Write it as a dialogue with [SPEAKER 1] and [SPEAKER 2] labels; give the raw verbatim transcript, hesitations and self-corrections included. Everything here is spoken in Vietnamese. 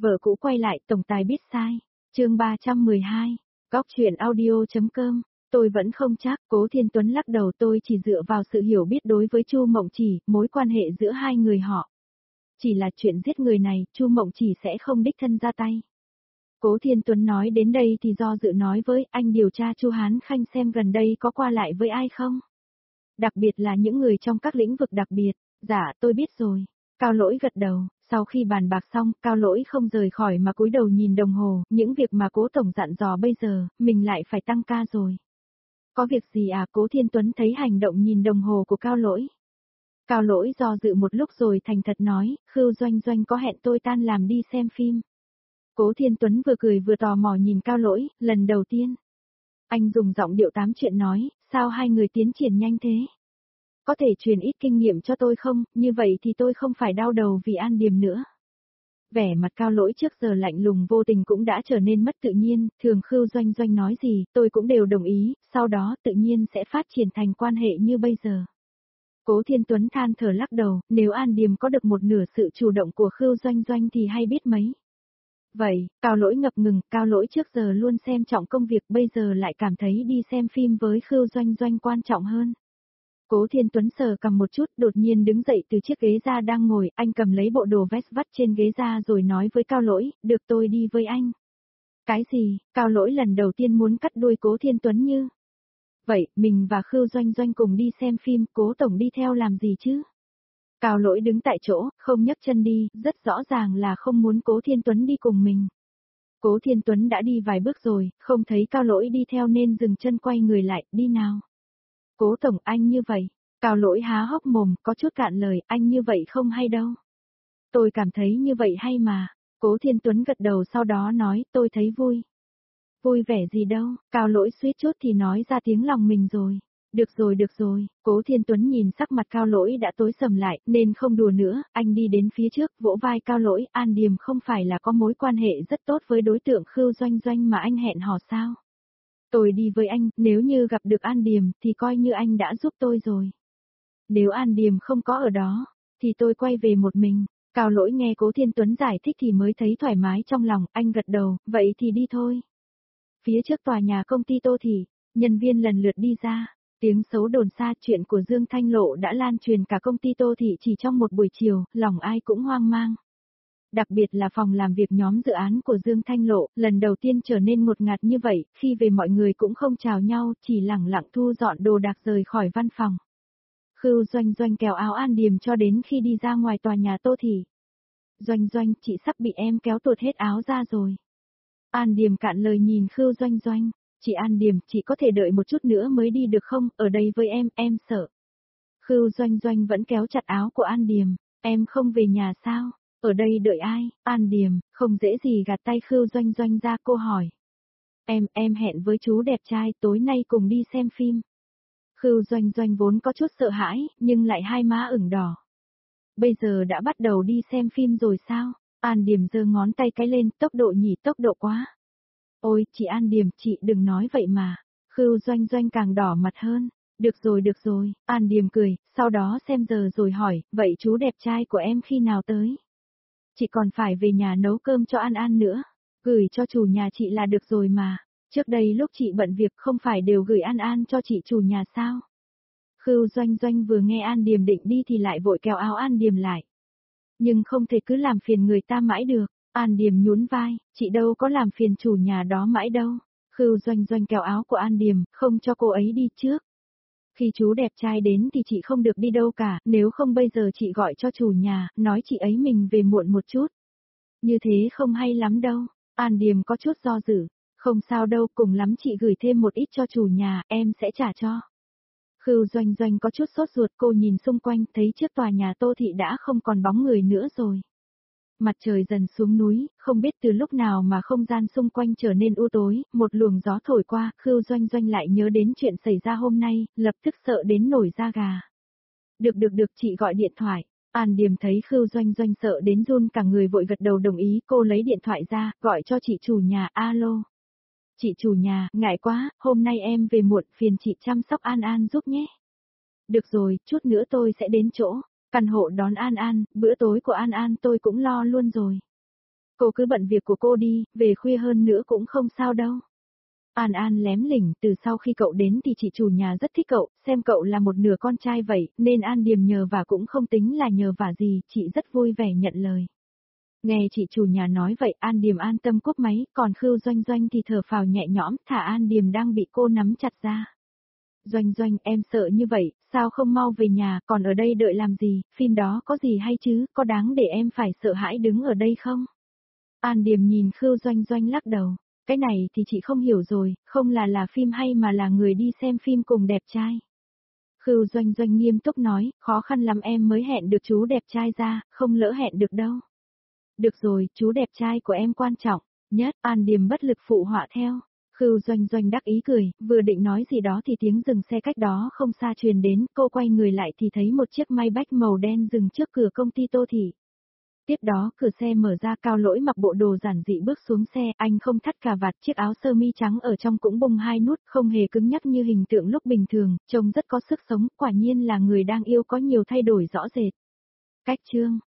[SPEAKER 1] Vợ cũ quay lại, tổng tài biết sai. Chương ba trăm mười hai. Góc truyện audio.com. Tôi vẫn không chắc, Cố Thiên Tuấn lắc đầu, tôi chỉ dựa vào sự hiểu biết đối với Chu Mộng Chỉ, mối quan hệ giữa hai người họ. Chỉ là chuyện giết người này, Chu Mộng Chỉ sẽ không đích thân ra tay. Cố Thiên Tuấn nói đến đây thì do dự nói với anh điều tra Chu Hán Khanh xem gần đây có qua lại với ai không. Đặc biệt là những người trong các lĩnh vực đặc biệt. Dạ, tôi biết rồi. Cao Lỗi gật đầu, sau khi bàn bạc xong, Cao Lỗi không rời khỏi mà cúi đầu nhìn đồng hồ, những việc mà Cố Tổng dặn dò bây giờ, mình lại phải tăng ca rồi. Có việc gì à? Cố Thiên Tuấn thấy hành động nhìn đồng hồ của Cao Lỗi. Cao Lỗi do dự một lúc rồi thành thật nói, Khưu Doanh Doanh có hẹn tôi tan làm đi xem phim. Cố Thiên Tuấn vừa cười vừa tò mò nhìn Cao Lỗi, lần đầu tiên. Anh dùng giọng điệu tám chuyện nói, sao hai người tiến triển nhanh thế? Có thể truyền ít kinh nghiệm cho tôi không, như vậy thì tôi không phải đau đầu vì An Điềm nữa. Vẻ mặt Cao Lỗi trước giờ lạnh lùng vô tình cũng đã trở nên mất tự nhiên, thường Khưu Doanh Doanh nói gì, tôi cũng đều đồng ý, sau đó tự nhiên sẽ phát triển thành quan hệ như bây giờ. Cố Thiên Tuấn than thở lắc đầu, nếu An Điềm có được một nửa sự chủ động của Khưu Doanh Doanh thì hay biết mấy. Vậy, Cao Lỗi ngập ngừng, Cao Lỗi trước giờ luôn xem trọng công việc, bây giờ lại cảm thấy đi xem phim với Khưu Doanh Doanh quan trọng hơn. Cố Thiên Tuấn sờ cầm một chút, đột nhiên đứng dậy từ chiếc ghế ra đang ngồi, anh cầm lấy bộ đồ vest vắt trên ghế ra rồi nói với Cao Lỗi, được tôi đi với anh. Cái gì? Cao Lỗi lần đầu tiên muốn cắt đuôi Cố Thiên Tuấn như. Vậy, mình và Khưu Doanh Doanh cùng đi xem phim, Cố Tổng đi theo làm gì chứ? Cao Lỗi đứng tại chỗ, không nhấc chân đi, rất rõ ràng là không muốn Cố Thiên Tuấn đi cùng mình. Cố Thiên Tuấn đã đi vài bước rồi, không thấy Cao Lỗi đi theo nên dừng chân quay người lại, đi nào. Cố Tổng anh như vậy, Cao Lỗi há hốc mồm, có chút cạn lời, anh như vậy không hay đâu. Tôi cảm thấy như vậy hay mà. Cố Thiên Tuấn gật đầu sau đó nói, tôi thấy vui. Vui vẻ gì đâu, Cao Lỗi suýt chút thì nói ra tiếng lòng mình rồi. Được rồi được rồi, Cố Thiên Tuấn nhìn sắc mặt Cao Lỗi đã tối sầm lại, nên không đùa nữa, anh đi đến phía trước, vỗ vai Cao Lỗi, An Điềm không phải là có mối quan hệ rất tốt với đối tượng Khưu Doanh Doanh mà anh hẹn hò sao? Tôi đi với anh, nếu như gặp được An Điềm thì coi như anh đã giúp tôi rồi. Nếu An Điềm không có ở đó, thì tôi quay về một mình. Cao Lỗi nghe Cố Thiên Tuấn giải thích thì mới thấy thoải mái trong lòng, anh gật đầu, vậy thì đi thôi. Phía trước tòa nhà công ty Tô Thị, nhân viên lần lượt đi ra. Tiếng xấu đồn xa chuyện của Dương Thanh Lộ đã lan truyền cả công ty Tô Thị chỉ trong một buổi chiều, lòng ai cũng hoang mang. Đặc biệt là phòng làm việc nhóm dự án của Dương Thanh Lộ, lần đầu tiên trở nên ngột ngạt như vậy, khi về mọi người cũng không chào nhau, chỉ lẳng lặng thu dọn đồ đạc rời khỏi văn phòng. Khưu Doanh Doanh kéo áo An Điềm cho đến khi đi ra ngoài tòa nhà Tô Thị. Doanh Doanh, chị sắp bị em kéo tuột hết áo ra rồi. An Điềm cạn lời nhìn Khưu Doanh Doanh. Chị An Điềm, chị có thể đợi một chút nữa mới đi được không, ở đây với em, em sợ. Khưu Doanh Doanh vẫn kéo chặt áo của An Điềm, em không về nhà sao, ở đây đợi ai, An Điềm, không dễ gì gạt tay Khưu Doanh Doanh ra cô hỏi. Em, em hẹn với chú đẹp trai tối nay cùng đi xem phim. Khưu Doanh Doanh vốn có chút sợ hãi, nhưng lại hai má ửng đỏ. Bây giờ đã bắt đầu đi xem phim rồi sao? An Điềm giơ ngón tay cái lên, tốc độ nhỉ, tốc độ quá. Ôi, chị An Điềm, chị đừng nói vậy mà. Khưu Doanh Doanh càng đỏ mặt hơn. Được rồi được rồi, An Điềm cười, sau đó xem giờ rồi hỏi, vậy chú đẹp trai của em khi nào tới? Chị còn phải về nhà nấu cơm cho An An nữa. Gửi cho chủ nhà chị là được rồi mà. Trước đây lúc chị bận việc không phải đều gửi An An cho chị chủ nhà sao? Khưu Doanh Doanh vừa nghe An Điềm định đi thì lại vội kéo áo An Điềm lại. Nhưng không thể cứ làm phiền người ta mãi được. An Điềm nhún vai, chị đâu có làm phiền chủ nhà đó mãi đâu. Khưu Doanh Doanh kéo áo của An Điềm, không cho cô ấy đi trước. Khi chú đẹp trai đến thì chị không được đi đâu cả, nếu không bây giờ chị gọi cho chủ nhà, nói chị ấy mình về muộn một chút. Như thế không hay lắm đâu. An Điềm có chút do dự, không sao đâu, cùng lắm chị gửi thêm một ít cho chủ nhà, em sẽ trả cho. Khưu Doanh Doanh có chút sốt ruột, cô nhìn xung quanh, thấy trước tòa nhà Tô Thị đã không còn bóng người nữa rồi. Mặt trời dần xuống núi, không biết từ lúc nào mà không gian xung quanh trở nên u tối, một luồng gió thổi qua, Khưu Doanh Doanh lại nhớ đến chuyện xảy ra hôm nay, lập tức sợ đến nổi da gà. Được được được, chị gọi điện thoại. An Điềm thấy Khưu Doanh Doanh sợ đến run cả người vội gật đầu đồng ý, cô lấy điện thoại ra, gọi cho chị chủ nhà, alo. Chị chủ nhà, ngại quá, hôm nay em về muộn, phiền chị chăm sóc An An giúp nhé. Được rồi, chút nữa tôi sẽ đến chỗ. Căn hộ đón An An, bữa tối của An An tôi cũng lo luôn rồi. Cô cứ bận việc của cô đi, về khuya hơn nữa cũng không sao đâu. An An lém lỉnh, từ sau khi cậu đến thì chị chủ nhà rất thích cậu, xem cậu là một nửa con trai vậy, nên An Điềm nhờ vả cũng không tính là nhờ vả gì, chị rất vui vẻ nhận lời. Nghe chị chủ nhà nói vậy, An Điềm an tâm cúp máy, còn Khưu Doanh Doanh thì thở phào nhẹ nhõm, thả An Điềm đang bị cô nắm chặt ra. Doanh Doanh, em sợ như vậy, sao không mau về nhà, còn ở đây đợi làm gì, phim đó có gì hay chứ, có đáng để em phải sợ hãi đứng ở đây không? An Điềm nhìn Khưu Doanh Doanh lắc đầu, cái này thì chị không hiểu rồi, không là là phim hay mà là người đi xem phim cùng đẹp trai. Khưu Doanh Doanh nghiêm túc nói, khó khăn lắm em mới hẹn được chú đẹp trai ra, không lỡ hẹn được đâu. Được rồi, chú đẹp trai của em quan trọng nhất, An Điềm bất lực phụ họa theo. Khưu Doanh Doanh đắc ý cười, vừa định nói gì đó thì tiếng dừng xe cách đó không xa truyền đến, cô quay người lại thì thấy một chiếc Maybach màu đen dừng trước cửa công ty Tô Thị. Tiếp đó cửa xe mở ra, Cao Lỗi mặc bộ đồ giản dị bước xuống xe, anh không thắt cà vạt, chiếc áo sơ mi trắng ở trong cũng bung hai nút, không hề cứng nhắc như hình tượng lúc bình thường, trông rất có sức sống, quả nhiên là người đang yêu có nhiều thay đổi rõ rệt. Cách chương